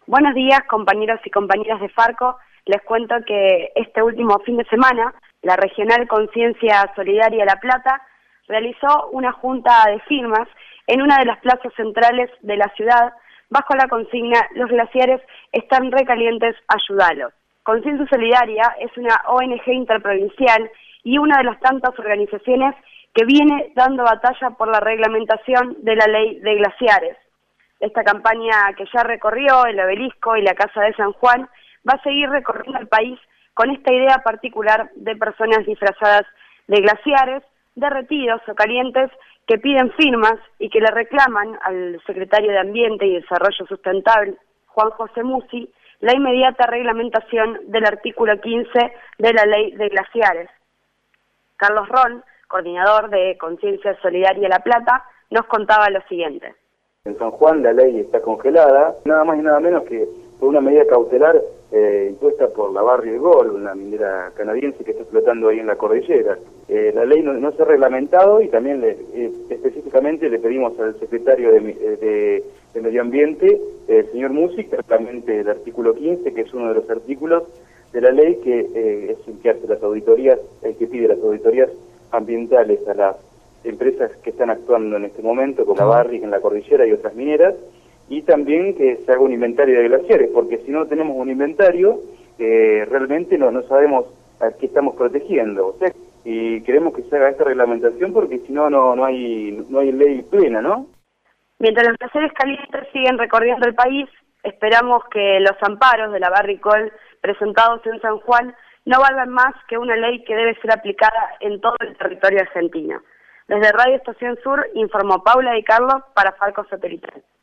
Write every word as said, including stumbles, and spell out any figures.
Buenos días, compañeros y compañeras de Farco. Les cuento que este último fin de semana, la Regional Conciencia Solidaria La Plata realizó una junta de firmas en una de las plazas centrales de la ciudad, bajo la consigna "Los glaciares están recalientes, ayúdalos". Conciencia Solidaria es una O N G interprovincial y una de las tantas organizaciones que viene dando batalla por la reglamentación de la ley de glaciares. Esta campaña, que ya recorrió el Obelisco y la Casa de San Juan, va a seguir recorriendo el país con esta idea particular de personas disfrazadas de glaciares, derretidos o calientes, que piden firmas y que le reclaman al secretario de Ambiente y Desarrollo Sustentable, Juan José Musi, la inmediata reglamentación del artículo quince de la ley de glaciares. Carlos Ron, coordinador de Conciencia Solidaria La Plata, nos contaba lo siguiente. En San Juan la ley está congelada, nada más y nada menos que por una medida cautelar eh, impuesta por la Barrick Gold, una minera canadiense que está explotando ahí en la cordillera. Eh, la ley no, no se ha reglamentado y también le, eh, específicamente le pedimos al secretario de, de, de Medio Ambiente, el señor Musi, que reglamente el artículo quince, que es uno de los artículos de la ley que eh, es el que hace las auditorías, el que pide las auditorías ambientales a las empresas que están actuando en este momento, como la Barrick en la cordillera y otras mineras, y también que se haga un inventario de glaciares, porque si no tenemos un inventario, eh, realmente no, no sabemos a qué estamos protegiendo. O sea, y queremos que se haga esta reglamentación porque si no, no, no hay, no hay ley plena, ¿no? Mientras los glaciares calientes siguen recorriendo el país, esperamos que los amparos de la Barrick Gold presentados en San Juan no valgan más que una ley que debe ser aplicada en todo el territorio argentino. Desde Radio Estación Sur informó Paula Di Carlo para Farco Satelital.